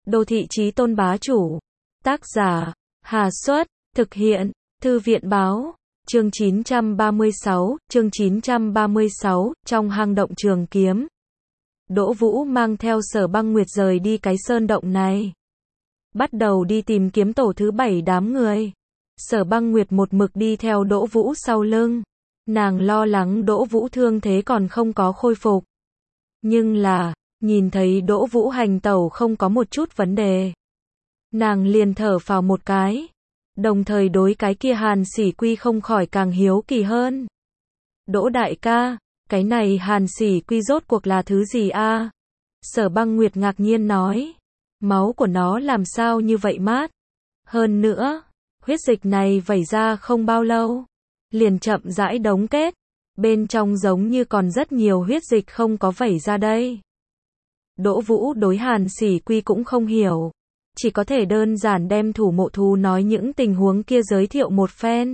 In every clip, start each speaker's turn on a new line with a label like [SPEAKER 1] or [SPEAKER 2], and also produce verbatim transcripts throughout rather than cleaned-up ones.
[SPEAKER 1] Đô thị chí tôn bá chủ. Tác giả, Hà Xuất, thực hiện, Thư viện báo. Chương chín trăm ba mươi sáu, chương chín trăm ba mươi sáu, trong hang động Trường Kiếm. Đỗ Vũ mang theo Sở Băng Nguyệt rời đi cái sơn động này. Bắt đầu đi tìm kiếm tổ thứ bảy đám người. Sở Băng Nguyệt một mực đi theo Đỗ Vũ sau lưng. Nàng lo lắng Đỗ Vũ thương thế còn không có khôi phục. Nhưng là, nhìn thấy Đỗ Vũ hành tẩu không có một chút vấn đề. Nàng liền thở phào một cái. Đồng thời đối cái kia Hàn Sỉ Quy không khỏi càng hiếu kỳ hơn. Đỗ đại ca, cái này Hàn Sỉ Quy rốt cuộc là thứ gì a? Sở Băng Nguyệt ngạc nhiên nói. Máu của nó làm sao như vậy mát? Hơn nữa, huyết dịch này vẩy ra không bao lâu, liền chậm rãi đóng kết. Bên trong giống như còn rất nhiều huyết dịch không có vẩy ra đây. Đỗ Vũ đối Hàn Sỉ Quy cũng không hiểu. Chỉ có thể đơn giản đem thủ mộ thú nói những tình huống kia giới thiệu một phen.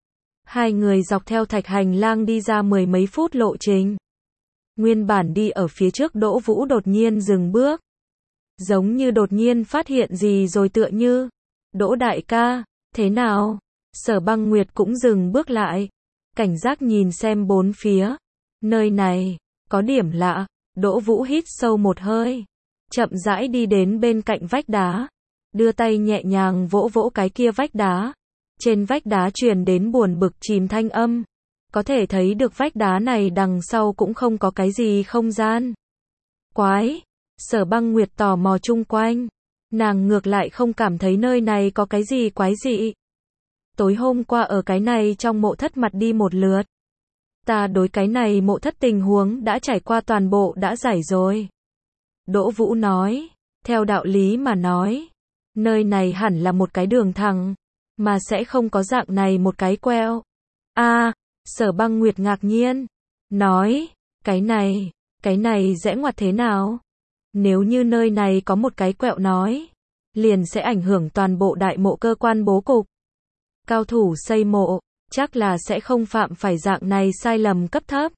[SPEAKER 1] Hai người dọc theo thạch hành lang đi ra mười mấy phút lộ trình. Nguyên bản đi ở phía trước Đỗ Vũ đột nhiên dừng bước. Giống như đột nhiên phát hiện gì rồi tựa như. Đỗ đại ca, thế nào? Sở Băng Nguyệt cũng dừng bước lại. Cảnh giác nhìn xem bốn phía. Nơi này, có điểm lạ. Đỗ Vũ hít sâu một hơi. Chậm rãi đi đến bên cạnh vách đá. Đưa tay nhẹ nhàng vỗ vỗ cái kia vách đá. Trên vách đá truyền đến buồn bực chìm thanh âm. Có thể thấy được vách đá này đằng sau cũng không có cái gì không gian. Quái! Sở Băng Nguyệt tò mò chung quanh. Nàng ngược lại không cảm thấy nơi này có cái gì quái dị. Tối hôm qua ở cái này trong mộ thất mặt đi một lượt. Ta đối cái này mộ thất tình huống đã trải qua toàn bộ đã giải rồi. Đỗ Vũ nói. Theo đạo lý mà nói. Nơi này hẳn là một cái đường thẳng. Mà sẽ không có dạng này một cái queo. A, Sở Băng Nguyệt ngạc nhiên. Nói. Cái này, cái này rẽ ngoặt thế nào? Nếu như nơi này có một cái quẹo nói. Liền sẽ ảnh hưởng toàn bộ đại mộ cơ quan bố cục. Cao thủ xây mộ. Chắc là sẽ không phạm phải dạng này sai lầm cấp thấp.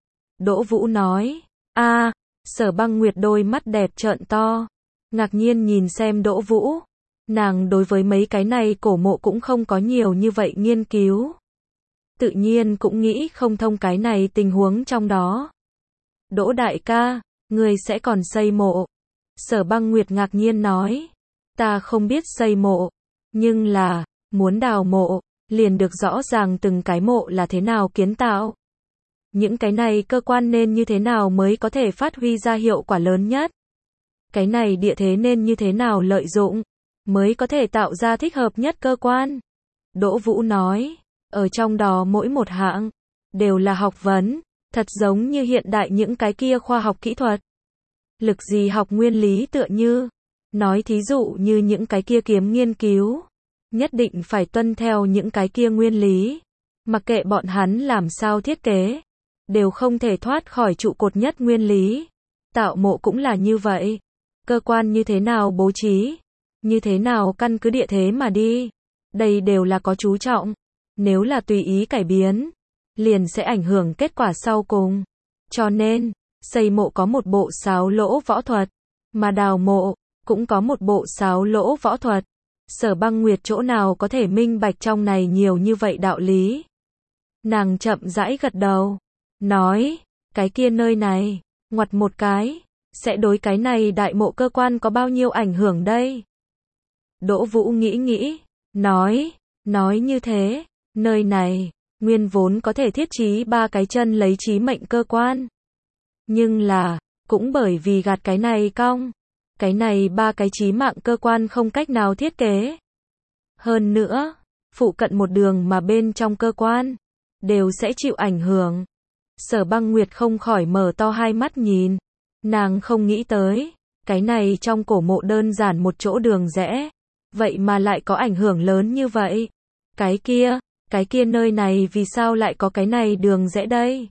[SPEAKER 1] Đỗ Vũ nói. A, Sở Băng Nguyệt đôi mắt đẹp trợn to. Ngạc nhiên nhìn xem Đỗ Vũ. Nàng đối với mấy cái này cổ mộ cũng không có nhiều như vậy nghiên cứu. Tự nhiên cũng nghĩ không thông cái này tình huống trong đó. Đỗ đại ca, người sẽ còn xây mộ. Sở Băng Nguyệt ngạc nhiên nói. Ta không biết xây mộ. Nhưng là, muốn đào mộ, liền được rõ ràng từng cái mộ là thế nào kiến tạo. Những cái này cơ quan nên như thế nào mới có thể phát huy ra hiệu quả lớn nhất. Cái này địa thế nên như thế nào lợi dụng, mới có thể tạo ra thích hợp nhất cơ quan. Đỗ Vũ nói, ở trong đó mỗi một hạng, đều là học vấn, thật giống như hiện đại những cái kia khoa học kỹ thuật. Lực gì học nguyên lý tựa như, nói thí dụ như những cái kia kiếm nghiên cứu, nhất định phải tuân theo những cái kia nguyên lý. Mặc kệ bọn hắn làm sao thiết kế, đều không thể thoát khỏi trụ cột nhất nguyên lý. Tạo mộ cũng là như vậy. Cơ quan như thế nào bố trí, như thế nào căn cứ địa thế mà đi, đây đều là có chú trọng. Nếu là tùy ý cải biến, liền sẽ ảnh hưởng kết quả sau cùng. Cho nên, xây mộ có một bộ sáo lỗ võ thuật, mà đào mộ cũng có một bộ sáo lỗ võ thuật. Sở Băng Nguyệt chỗ nào có thể minh bạch trong này nhiều như vậy đạo lý. Nàng chậm rãi gật đầu, nói, cái kia nơi này, ngoặt một cái, sẽ đối cái này đại mộ cơ quan có bao nhiêu ảnh hưởng đây? Đỗ Vũ nghĩ nghĩ, nói, nói như thế, nơi này, nguyên vốn có thể thiết trí ba cái chân lấy chí mệnh cơ quan. Nhưng là, cũng bởi vì gạt cái này cong, cái này ba cái chí mạng cơ quan không cách nào thiết kế. Hơn nữa, phụ cận một đường mà bên trong cơ quan, đều sẽ chịu ảnh hưởng. Sở Băng Nguyệt không khỏi mở to hai mắt nhìn. Nàng không nghĩ tới, cái này trong cổ mộ đơn giản một chỗ đường rẽ, vậy mà lại có ảnh hưởng lớn như vậy. Cái kia, cái kia nơi này vì sao lại có cái này đường rẽ đây?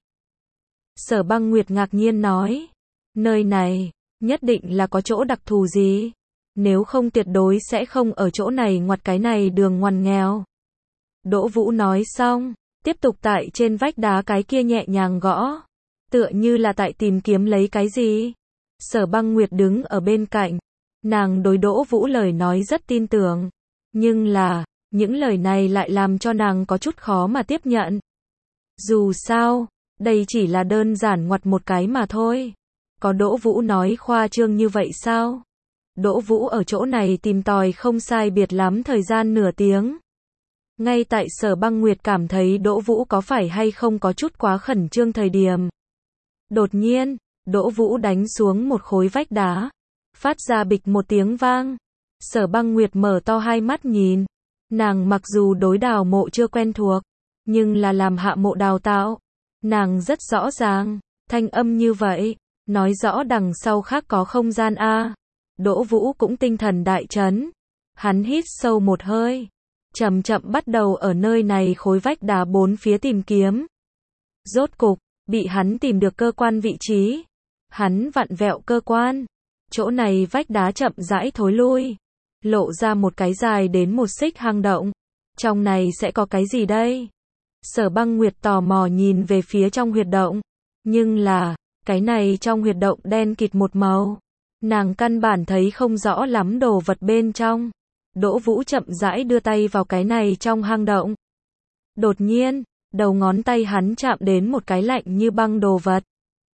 [SPEAKER 1] Sở Băng Nguyệt ngạc nhiên nói, nơi này, nhất định là có chỗ đặc thù gì, nếu không tuyệt đối sẽ không ở chỗ này ngoặt cái này đường ngoằn nghèo. Đỗ Vũ nói xong, tiếp tục tại trên vách đá cái kia nhẹ nhàng gõ. Tựa như là tại tìm kiếm lấy cái gì. Sở Băng Nguyệt đứng ở bên cạnh, Nàng đối Đỗ Vũ lời nói rất tin tưởng. Nhưng là, những lời này lại làm cho nàng có chút khó mà tiếp nhận. Dù sao, đây chỉ là đơn giản ngoặt một cái mà thôi. Có Đỗ Vũ nói khoa trương như vậy sao? Đỗ Vũ ở chỗ này tìm tòi không sai biệt lắm thời gian nửa tiếng. Ngay tại Sở Băng Nguyệt cảm thấy Đỗ Vũ có phải hay không có chút quá khẩn trương thời điểm. Đột nhiên, Đỗ Vũ đánh xuống một khối vách đá. Phát ra bịch một tiếng vang. Sở Băng Nguyệt mở to hai mắt nhìn. Nàng mặc dù đối đào mộ chưa quen thuộc, nhưng là làm hạ mộ đào tạo. Nàng rất rõ ràng, thanh âm như vậy, nói rõ đằng sau khác có không gian a. Đỗ Vũ cũng tinh thần đại chấn. Hắn hít sâu một hơi, chậm chậm bắt đầu ở nơi này khối vách đá bốn phía tìm kiếm. Rốt cục, bị hắn tìm được cơ quan vị trí. Hắn vặn vẹo cơ quan. Chỗ này vách đá chậm rãi thối lui, lộ ra một cái dài đến một xích hang động. Trong này sẽ có cái gì đây? Sở Băng Nguyệt tò mò nhìn về phía trong huyệt động. Nhưng là, cái này trong huyệt động đen kịt một màu. Nàng căn bản thấy không rõ lắm đồ vật bên trong. Đỗ Vũ chậm rãi đưa tay vào cái này trong hang động. Đột nhiên, đầu ngón tay hắn chạm đến một cái lạnh như băng đồ vật.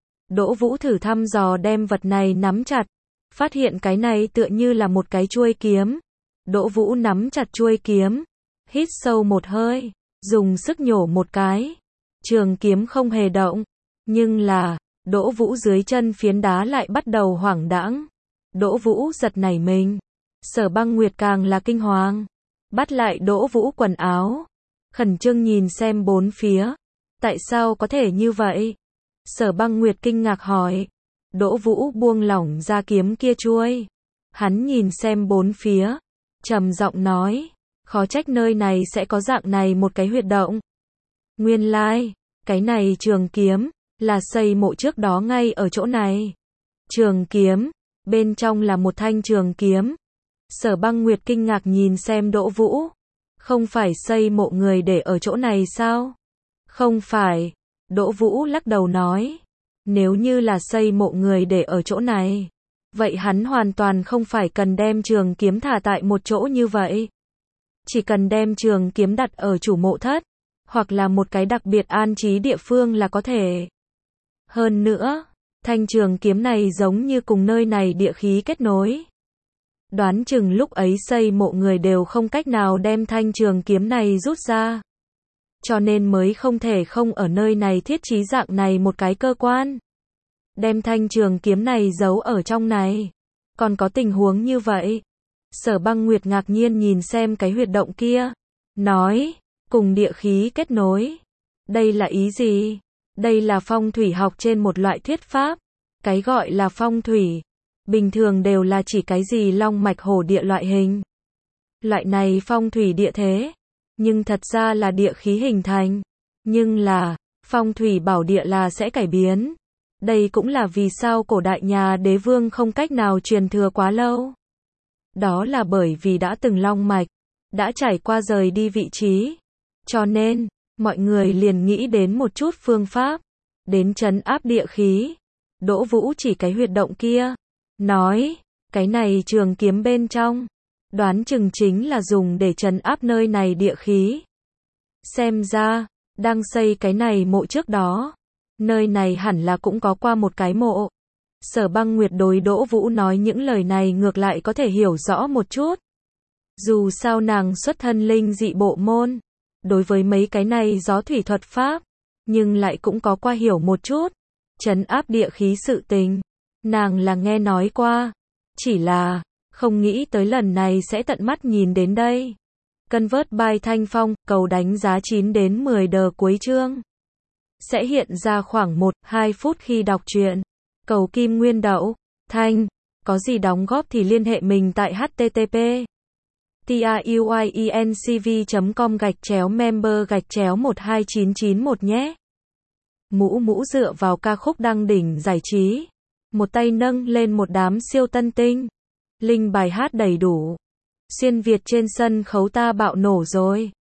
[SPEAKER 1] Đỗ Vũ thử thăm dò đem vật này nắm chặt. Phát hiện cái này tựa như là một cái chuôi kiếm. Đỗ Vũ nắm chặt chuôi kiếm. Hít sâu một hơi. Dùng sức nhổ một cái. Trường kiếm không hề động. Nhưng là, Đỗ Vũ dưới chân phiến đá lại bắt đầu hoảng đãng. Đỗ Vũ giật nảy mình. Sở Băng Nguyệt càng là kinh hoàng. Bắt lại Đỗ Vũ quần áo. Khẩn trương nhìn xem bốn phía. Tại sao có thể như vậy? Sở Băng Nguyệt kinh ngạc hỏi. Đỗ Vũ buông lỏng ra kiếm kia chuôi. Hắn nhìn xem bốn phía. Trầm giọng nói. Khó trách nơi này sẽ có dạng này một cái huyệt động. Nguyên lai, like, cái này trường kiếm, là xây mộ trước đó ngay ở chỗ này. Trường kiếm, bên trong là một thanh trường kiếm. Sở Băng Nguyệt kinh ngạc nhìn xem Đỗ Vũ. Không phải xây mộ người để ở chỗ này sao? Không phải. Đỗ Vũ lắc đầu nói. Nếu như là xây mộ người để ở chỗ này, vậy hắn hoàn toàn không phải cần đem trường kiếm thả tại một chỗ như vậy. Chỉ cần đem trường kiếm đặt ở chủ mộ thất, hoặc là một cái đặc biệt an trí địa phương là có thể. Hơn nữa, thanh trường kiếm này giống như cùng nơi này địa khí kết nối. Đoán chừng lúc ấy xây mộ người đều không cách nào đem thanh trường kiếm này rút ra. Cho nên mới không thể không ở nơi này thiết trí dạng này một cái cơ quan. Đem thanh trường kiếm này giấu ở trong này. Còn có tình huống như vậy. Sở Băng Nguyệt ngạc nhiên nhìn xem cái huyệt động kia. Nói, cùng địa khí kết nối. Đây là ý gì? Đây là phong thủy học trên một loại thuyết pháp. Cái gọi là phong thủy, bình thường đều là chỉ cái gì long mạch hổ địa loại hình. Loại này phong thủy địa thế. Nhưng thật ra là địa khí hình thành. Nhưng là, phong thủy bảo địa là sẽ cải biến. Đây cũng là vì sao cổ đại nhà đế vương không cách nào truyền thừa quá lâu. Đó là bởi vì đã từng long mạch, đã trải qua rời đi vị trí. Cho nên, mọi người liền nghĩ đến một chút phương pháp, đến trấn áp địa khí. Đỗ Vũ chỉ cái huyệt động kia, nói, cái này trường kiếm bên trong, đoán chừng chính là dùng để trấn áp nơi này địa khí. Xem ra, đang xây cái này mộ trước đó, nơi này hẳn là cũng có qua một cái mộ. Sở Băng Nguyệt đối Đỗ Vũ nói những lời này ngược lại có thể hiểu rõ một chút. Dù sao nàng xuất thân linh dị bộ môn, đối với mấy cái này gió thủy thuật pháp, nhưng lại cũng có qua hiểu một chút. Trấn áp địa khí sự tình, nàng là nghe nói qua, chỉ là không nghĩ tới lần này sẽ tận mắt nhìn đến đây. Convert by Thanh Phong, cầu đánh giá chín đến mười đờ cuối chương. Sẽ hiện ra khoảng một đến hai phút khi đọc truyện. Cầu Kim Nguyên Đậu, Thanh, có gì đóng góp thì liên hệ mình tại http truyencv chấm com gạch chéo member gạch chéo một hai chín chín một nhé. Mũ mũ dựa vào ca khúc đăng đỉnh giải trí. Một tay nâng lên một đám siêu tân tinh. Linh bài hát đầy đủ. Xuyên Việt trên sân khấu ta bạo nổ rồi.